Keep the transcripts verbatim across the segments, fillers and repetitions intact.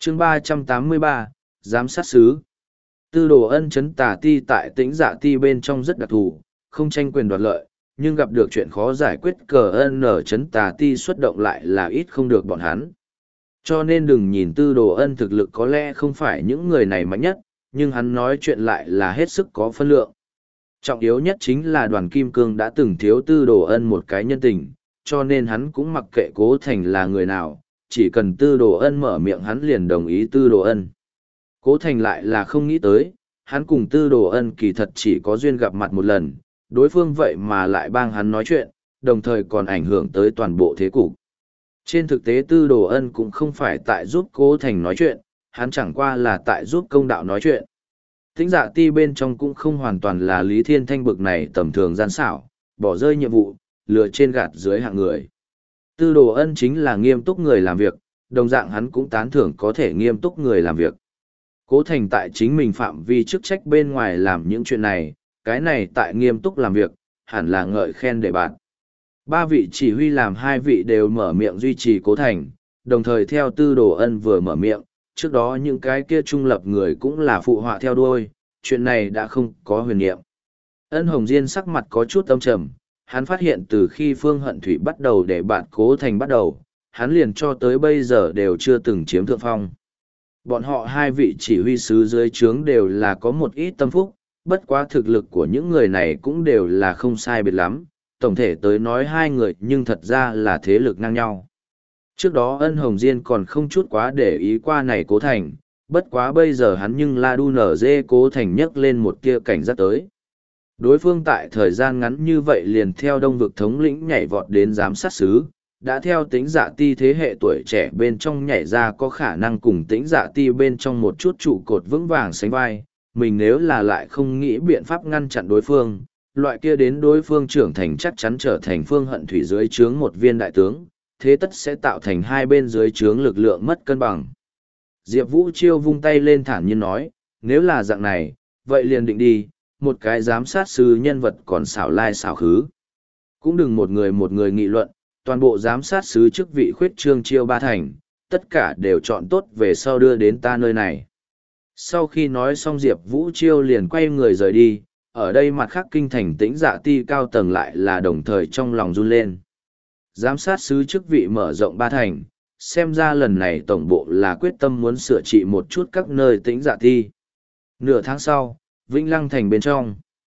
chương ba trăm tám mươi ba, giám sát sứ. Tư đồ ân chấn tà ti tại tĩnh dạ ti bên trong rất đặc thù, không tranh quyền đoạt lợi, nhưng gặp được chuyện khó giải quyết cờ ân ở chấn tà ti xuất động lại là ít không được bọn hắn. Cho nên đừng nhìn tư đồ ân thực lực có lẽ không phải những người này mạnh nhất, nhưng hắn nói chuyện lại là hết sức có phân lượng. Trọng yếu nhất chính là đoàn kim cương đã từng thiếu tư đồ ân một cái nhân tình, cho nên hắn cũng mặc kệ Cố Thành là người nào, chỉ cần tư đồ ân mở miệng hắn liền đồng ý tư đồ ân. Cố Thành lại là không nghĩ tới, hắn cùng tư đồ ân kỳ thật chỉ có duyên gặp mặt một lần, đối phương vậy mà lại bang hắn nói chuyện, đồng thời còn ảnh hưởng tới toàn bộ thế cục. Trên thực tế tư đồ ân cũng không phải tại giúp Cố Thành nói chuyện, hắn chẳng qua là tại giúp công đạo nói chuyện. Tĩnh dạ ti bên trong cũng không hoàn toàn là Lý Thiên Thanh bực này tầm thường gian xảo, bỏ rơi nhiệm vụ, lừa trên gạt dưới hạng người. Tư đồ ân chính là nghiêm túc người làm việc, đồng dạng hắn cũng tán thưởng có thể nghiêm túc người làm việc. Cố Thành tại chính mình phạm vi chức trách bên ngoài làm những chuyện này, cái này tại nghiêm túc làm việc, hẳn là ngợi khen để bạn. Ba vị chỉ huy làm hai vị đều mở miệng duy trì Cố Thành, đồng thời theo tư đồ ân vừa mở miệng, trước đó những cái kia trung lập người cũng là phụ họa theo đuôi, chuyện này đã không có huyền niệm. Ân Hồng Diên sắc mặt có chút âm trầm, hắn phát hiện từ khi Phương Hận Thủy bắt đầu để bạn Cố Thành bắt đầu, hắn liền cho tới bây giờ đều chưa từng chiếm thượng phong. Bọn họ hai vị chỉ huy sứ dưới trướng đều là có một ít tâm phúc, bất quá thực lực của những người này cũng đều là không sai biệt lắm, tổng thể tới nói hai người nhưng thật ra là thế lực ngang nhau. Trước đó Ân Hồng Diên còn không chút quá để ý qua này Cố Thành, bất quá bây giờ hắn nhưng la đu nở dê Cố Thành nhấc lên một tia cảnh giác tới. Đối phương tại thời gian ngắn như vậy liền theo đông vực thống lĩnh nhảy vọt đến giám sát sứ, đã theo tính dạ ti thế hệ tuổi trẻ bên trong nhảy ra có khả năng cùng tính dạ ti bên trong một chút trụ cột vững vàng sánh vai. Mình nếu là lại không nghĩ biện pháp ngăn chặn đối phương, loại kia đến đối phương trưởng thành chắc chắn trở thành Phương Hận Thủy dưới trướng một viên đại tướng, thế tất sẽ tạo thành hai bên dưới trướng lực lượng mất cân bằng. Diệp Vũ Chiêu vung tay lên thản nhiên nói, nếu là dạng này, vậy liền định đi, một cái giám sát sư nhân vật còn xảo lai xảo khứ. Cũng đừng một người một người nghị luận, toàn bộ giám sát sứ chức vị khuyết trương chiêu ba thành, tất cả đều chọn tốt về sau đưa đến ta nơi này. Sau khi nói xong Diệp Vũ Chiêu liền quay người rời đi, ở đây mặt khác kinh thành tĩnh dạ ti cao tầng lại là đồng thời trong lòng run lên. Giám sát sứ chức vị mở rộng ba thành, xem ra lần này tổng bộ là quyết tâm muốn sửa trị một chút các nơi tĩnh dạ ti. Nửa tháng sau, Vĩnh Lăng thành bên trong.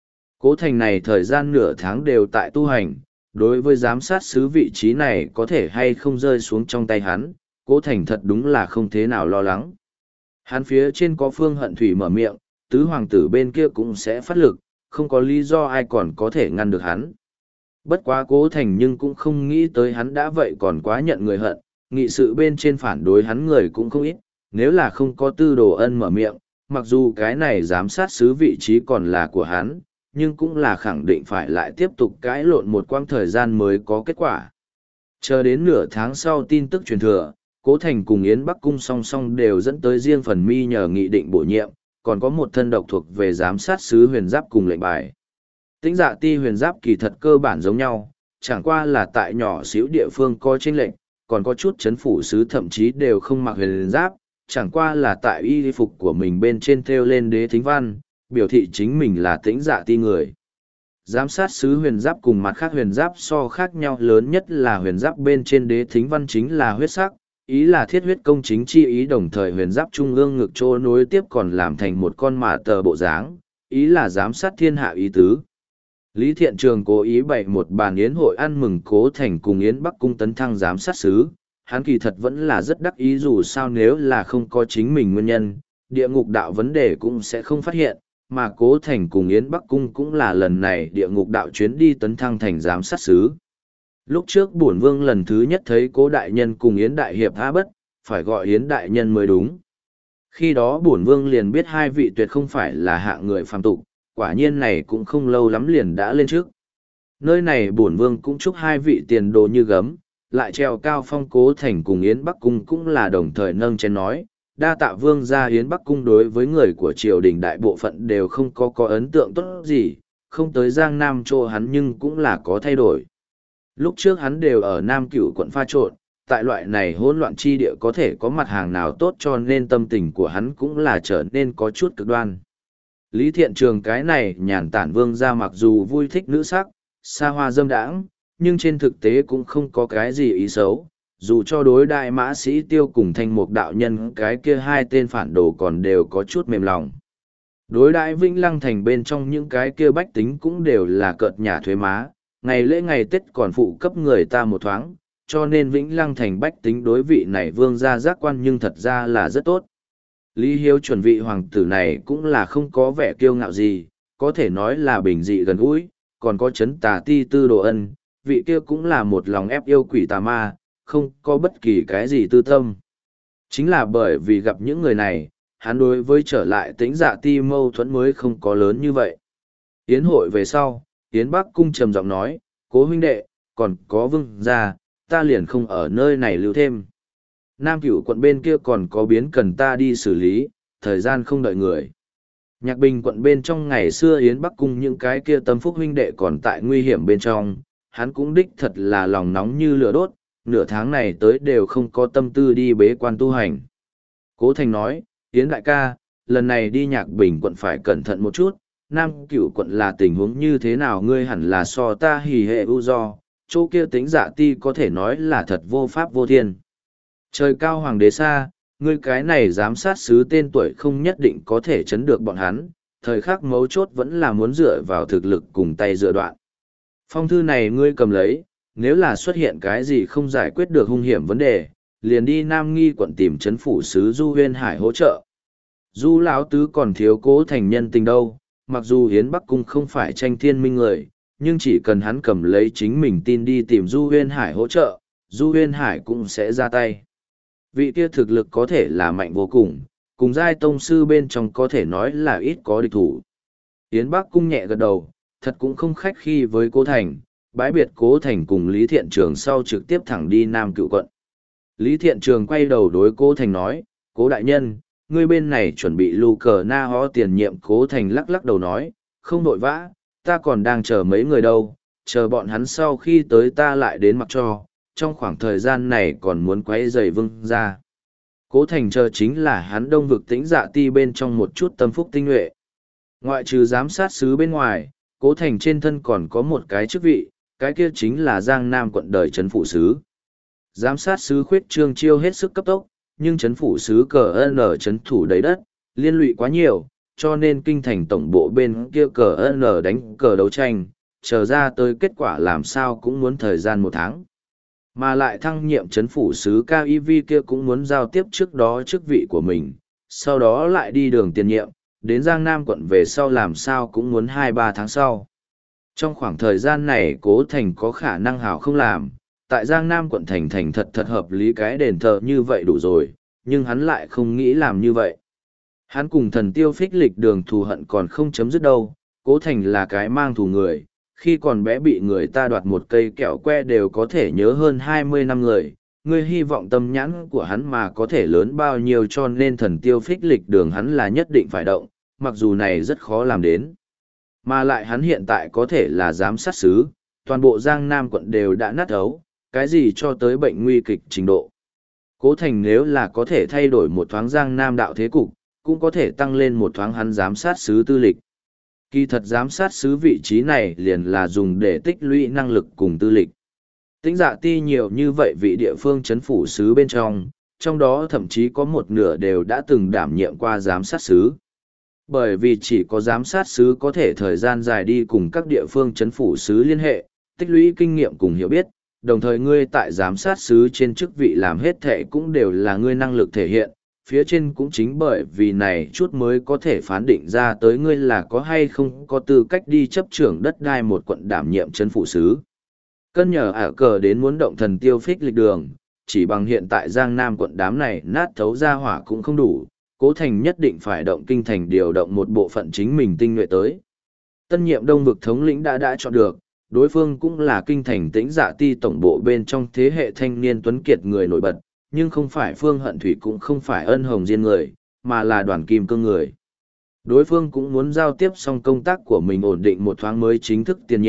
Cố Thành này thời gian nửa tháng đều tại tu hành, đối với giám sát sứ vị trí này có thể hay không rơi xuống trong tay hắn, Cố Thành thật đúng là không thế nào lo lắng. Hắn phía trên có Phương Hận Thủy mở miệng, tứ hoàng tử bên kia cũng sẽ phát lực, không có lý do ai còn có thể ngăn được hắn. Bất quá Cố Thành nhưng cũng không nghĩ tới hắn đã vậy còn quá nhận người hận, nghị sự bên trên phản đối hắn người cũng không ít, nếu là không có tư đồ ân mở miệng, mặc dù cái này giám sát sứ vị trí còn là của hắn, nhưng cũng là khẳng định phải lại tiếp tục cãi lộn một quãng thời gian mới có kết quả. Chờ đến nửa tháng sau tin tức truyền thừa, Cố Thành cùng Yến Bắc Cung song song đều dẫn tới riêng phần mi nhờ nghị định bổ nhiệm, còn có một thân độc thuộc về giám sát sứ huyền giáp cùng lệnh bài. Tĩnh dạ ti huyền giáp kỳ thật cơ bản giống nhau, chẳng qua là tại nhỏ xíu địa phương có chênh lệnh, còn có chút chấn phủ sứ thậm chí đều không mặc huyền giáp, chẳng qua là tại y phục của mình bên trên thêu lên đế thính văn, biểu thị chính mình là tĩnh dạ ti người. Giám sát sứ huyền giáp cùng mặt khác huyền giáp so khác nhau lớn nhất là huyền giáp bên trên đế thính văn chính là huyết sắc, ý là thiết huyết công chính chi ý, đồng thời huyền giáp trung ương ngực trô nối tiếp còn làm thành một con mạ tờ bộ dáng, ý là giám sát thiên hạ ý tứ. Lý Thiện Trường cố ý bày một bàn yến hội ăn mừng Cố Thành cùng Yến Bắc Cung tấn thăng giám sát sứ, hắn kỳ thật vẫn là rất đắc ý, dù sao nếu là không có chính mình nguyên nhân, địa ngục đạo vấn đề cũng sẽ không phát hiện, mà Cố Thành cùng Yến Bắc Cung cũng là lần này địa ngục đạo chuyến đi tấn thăng thành giám sát sứ. Lúc trước bổn vương lần thứ nhất thấy Cố đại nhân cùng Yến đại hiệp há bất, phải gọi Yến đại nhân mới đúng. Khi đó bổn vương liền biết hai vị tuyệt không phải là hạng người phàm tục, quả nhiên này cũng không lâu lắm liền đã lên trước. Nơi này bổn vương cũng chúc hai vị tiền đồ như gấm, lại treo cao phong. Cố Thành cùng Yến Bắc Cung cũng là đồng thời nâng chén nói, đa tạ vương gia. Yến Bắc Cung đối với người của triều đình đại bộ phận đều không có có ấn tượng tốt gì, không tới Giang Nam chỗ hắn nhưng cũng là có thay đổi. Lúc trước hắn đều ở Nam Cửu quận pha trộn, tại loại này hỗn loạn chi địa có thể có mặt hàng nào tốt, cho nên tâm tình của hắn cũng là trở nên có chút cực đoan. Lý Thiện Trường cái này nhàn tản vương gia mặc dù vui thích nữ sắc, xa hoa dâm đãng, nhưng trên thực tế cũng không có cái gì ý xấu, dù cho đối đại mã sĩ tiêu cùng thanh mục đạo nhân cái kia hai tên phản đồ còn đều có chút mềm lòng. Đối đại Vĩnh Lăng thành bên trong những cái kia bách tính cũng đều là cợt nhà thuế má, ngày lễ ngày Tết còn phụ cấp người ta một thoáng, cho nên Vĩnh Lăng thành bách tính đối vị này vương gia giác quan nhưng thật ra là rất tốt. Lý Hiếu chuẩn vị hoàng tử này cũng là không có vẻ kiêu ngạo gì, có thể nói là bình dị gần gũi, còn có chấn tà ti Tư Đồ Ân, vị kia cũng là một lòng ép yêu quỷ tà ma, không có bất kỳ cái gì tư tâm. Chính là bởi vì gặp những người này, hắn đối với trở lại Tĩnh Dạ ti mâu thuẫn mới không có lớn như vậy. Yến hội về sau, Yến Bắc Cung trầm giọng nói, Cố huynh đệ, còn có vương gia, ta liền không ở nơi này lưu thêm. Nam Cửu quận bên kia còn có biến cần ta đi xử lý, thời gian không đợi người. Nhạc Bình quận bên trong ngày xưa Yến Bắc Cung những cái kia tâm phúc huynh đệ còn tại nguy hiểm bên trong, hắn cũng đích thật là lòng nóng như lửa đốt, nửa tháng này tới đều không có tâm tư đi bế quan tu hành. Cố Thành nói, Yến đại ca, lần này đi Nhạc Bình quận phải cẩn thận một chút, Nam Cửu quận là tình huống như thế nào ngươi hẳn là so ta hỉ hệ ưu do, chỗ kia Tĩnh Dạ ti có thể nói là thật vô pháp vô thiên. Trời cao hoàng đế xa, ngươi cái này giám sát sứ tên tuổi không nhất định có thể chấn được bọn hắn, thời khắc mấu chốt vẫn là muốn dựa vào thực lực cùng tay dựa đoạn. Phong thư này ngươi cầm lấy, nếu là xuất hiện cái gì không giải quyết được hung hiểm vấn đề, liền đi Nam Nghi quận tìm chấn phủ sứ Du Huyên Hải hỗ trợ. Du lão tứ còn thiếu Cố Thành nhân tình đâu, mặc dù Hiến Bắc Cung không phải tranh thiên minh người, nhưng chỉ cần hắn cầm lấy chính mình tin đi tìm Du Huyên Hải hỗ trợ, Du Huyên Hải cũng sẽ ra tay. Vị kia thực lực có thể là mạnh vô cùng, cùng giai tông sư bên trong có thể nói là ít có địch thủ. Yến Bắc Cung nhẹ gật đầu, thật cũng không khách khi với Cố Thành, bãi biệt Cố Thành cùng Lý Thiện Trường sau trực tiếp thẳng đi Nam Cửu quận. Lý Thiện Trường quay đầu đối Cố Thành nói, Cố đại nhân, ngươi bên này chuẩn bị lưu cờ na ho tiền nhiệm. Cố Thành lắc lắc đầu nói, không đội vã, ta còn đang chờ mấy người đâu, chờ bọn hắn sau khi tới ta lại đến mặc cho, trong khoảng thời gian này còn muốn quấy rầy vương ra. Cố Thành chờ chính là hắn đông vực Tĩnh Dạ ti bên trong một chút tâm phúc tinh nhuệ. Ngoại trừ giám sát sứ bên ngoài, Cố Thành trên thân còn có một cái chức vị, cái kia chính là Giang Nam quận đời trấn phụ sứ. Giám sát sứ khuyết trương chiêu hết sức cấp tốc, nhưng trấn phụ sứ cờ ân ở trấn thủ đầy đất, liên lụy quá nhiều, cho nên kinh thành tổng bộ bên kia cờ ân ở đánh cờ đấu tranh, chờ ra tới kết quả làm sao cũng muốn thời gian một tháng. Mà lại thăng nhiệm chấn phủ sứ ca i vê kia cũng muốn giao tiếp trước đó chức vị của mình, sau đó lại đi đường tiền nhiệm, đến Giang Nam quận về sau làm sao cũng muốn hai ba tháng sau. Trong khoảng thời gian này Cố Thành có khả năng hảo không làm, tại Giang Nam quận thành thành thật thật hợp lý cái đền thờ như vậy đủ rồi, nhưng hắn lại không nghĩ làm như vậy. Hắn cùng thần tiêu phích lịch đường thù hận còn không chấm dứt đâu, Cố Thành là cái mang thù người. Khi còn bé bị người ta đoạt một cây kẹo que đều có thể nhớ hơn hai mươi năm người, ngươi hy vọng tâm nhãn của hắn mà có thể lớn bao nhiêu, cho nên thần tiêu phích lịch đường hắn là nhất định phải động, mặc dù này rất khó làm đến. Mà lại hắn hiện tại có thể là giám sát sứ, toàn bộ Giang Nam quận đều đã nát ấu, cái gì cho tới bệnh nguy kịch trình độ. Cố Thành nếu là có thể thay đổi một thoáng Giang Nam đạo thế cục, cũng có thể tăng lên một thoáng hắn giám sát sứ tư lịch. Kỳ thật giám sát sứ vị trí này liền là dùng để tích lũy năng lực cùng tư lịch. Tĩnh Dạ ti nhiều như vậy vị địa phương chấn phủ sứ bên trong, trong đó thậm chí có một nửa đều đã từng đảm nhiệm qua giám sát sứ. Bởi vì chỉ có giám sát sứ có thể thời gian dài đi cùng các địa phương chấn phủ sứ liên hệ, tích lũy kinh nghiệm cùng hiểu biết, đồng thời ngươi tại giám sát sứ trên chức vị làm hết thệ cũng đều là ngươi năng lực thể hiện, phía trên cũng chính bởi vì này chút mới có thể phán định ra tới ngươi là có hay không có tư cách đi chấp trưởng đất đai một quận đảm nhiệm chấn phụ sứ. Cân nhờ ả cờ đến muốn động thần tiêu phích lịch đường, chỉ bằng hiện tại Giang Nam quận đám này nát thấu ra hỏa cũng không đủ, Cố Thành nhất định phải động kinh thành điều động một bộ phận chính mình tinh nhuệ tới. Tân nhiệm đông vực thống lĩnh đã đã chọn được, đối phương cũng là kinh thành Tĩnh Dạ ti tổng bộ bên trong thế hệ thanh niên tuấn kiệt người nổi bật, nhưng không phải Phương Hận Thủy cũng không phải Ân Hồng Diên người, mà là Đoàn Kim Cương người. Đối phương cũng muốn giao tiếp xong công tác của mình ổn định một thoáng mới chính thức tiền nhiệm,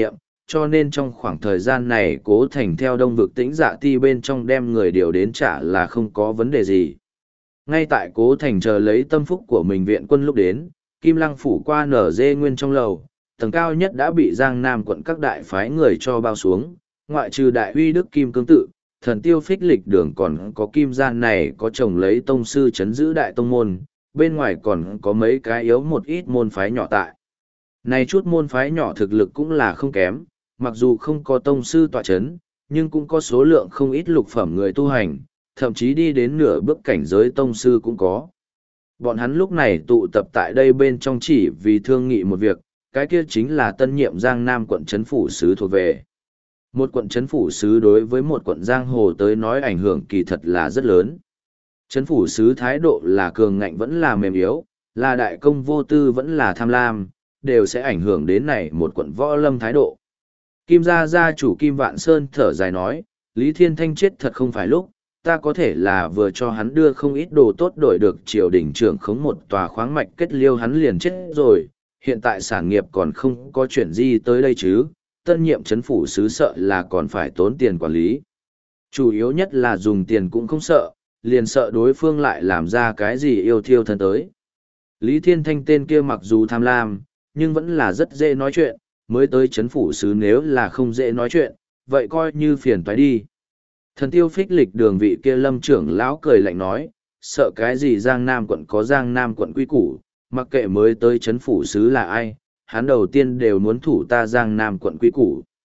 cho nên trong khoảng thời gian này Cố Thành theo Đông Vực Tĩnh Dạ Ti bên trong đem người điều đến trả là không có vấn đề gì. Ngay tại Cố Thành chờ lấy tâm phúc của mình viện quân lúc đến, Kim Lăng phủ qua nở dê nguyên trong lầu, tầng cao nhất đã bị Giang Nam quận các đại phái người cho bao xuống, ngoại trừ đại uy đức Kim Cương Tự, thần tiêu phích lịch đường còn có Kim Gian này có chồng lấy tông sư chấn giữ đại tông môn, bên ngoài còn có mấy cái yếu một ít môn phái nhỏ tại. Này chút môn phái nhỏ thực lực cũng là không kém, mặc dù không có tông sư tọa chấn, nhưng cũng có số lượng không ít lục phẩm người tu hành, thậm chí đi đến nửa bước cảnh giới tông sư cũng có. Bọn hắn lúc này tụ tập tại đây bên trong chỉ vì thương nghị một việc, cái kia chính là tân nhiệm Giang Nam quận trấn phủ sứ thuộc về. Một quận trấn phủ sứ đối với một quận Giang Hồ tới nói ảnh hưởng kỳ thật là rất lớn. Trấn phủ sứ thái độ là cường ngạnh vẫn là mềm yếu, là đại công vô tư vẫn là tham lam, đều sẽ ảnh hưởng đến này một quận võ lâm thái độ. Kim gia gia chủ Kim Vạn Sơn thở dài nói, Lý Thiên Thanh chết thật không phải lúc, ta có thể là vừa cho hắn đưa không ít đồ tốt đổi được triều đình trưởng khống một tòa khoáng mạch kết liêu hắn liền chết rồi, hiện tại sản nghiệp còn không có chuyện gì tới đây chứ, tân nhiệm chấn phủ sứ sợ là còn phải tốn tiền quản lý. Chủ yếu nhất là dùng tiền cũng không sợ, liền sợ đối phương lại làm ra cái gì yêu thiêu thân tới. Lý Thiên Thanh tên kia mặc dù tham lam, nhưng vẫn là rất dễ nói chuyện, mới tới chấn phủ sứ nếu là không dễ nói chuyện, vậy coi như phiền toái đi. Thần tiêu phích lịch đường vị kia lâm trưởng lão cười lạnh nói, sợ cái gì Giang Nam quận có Giang Nam quận quy củ, mặc kệ mới tới chấn phủ sứ là ai, hắn đầu tiên đều muốn thủ ta Giang Nam quận quy củ.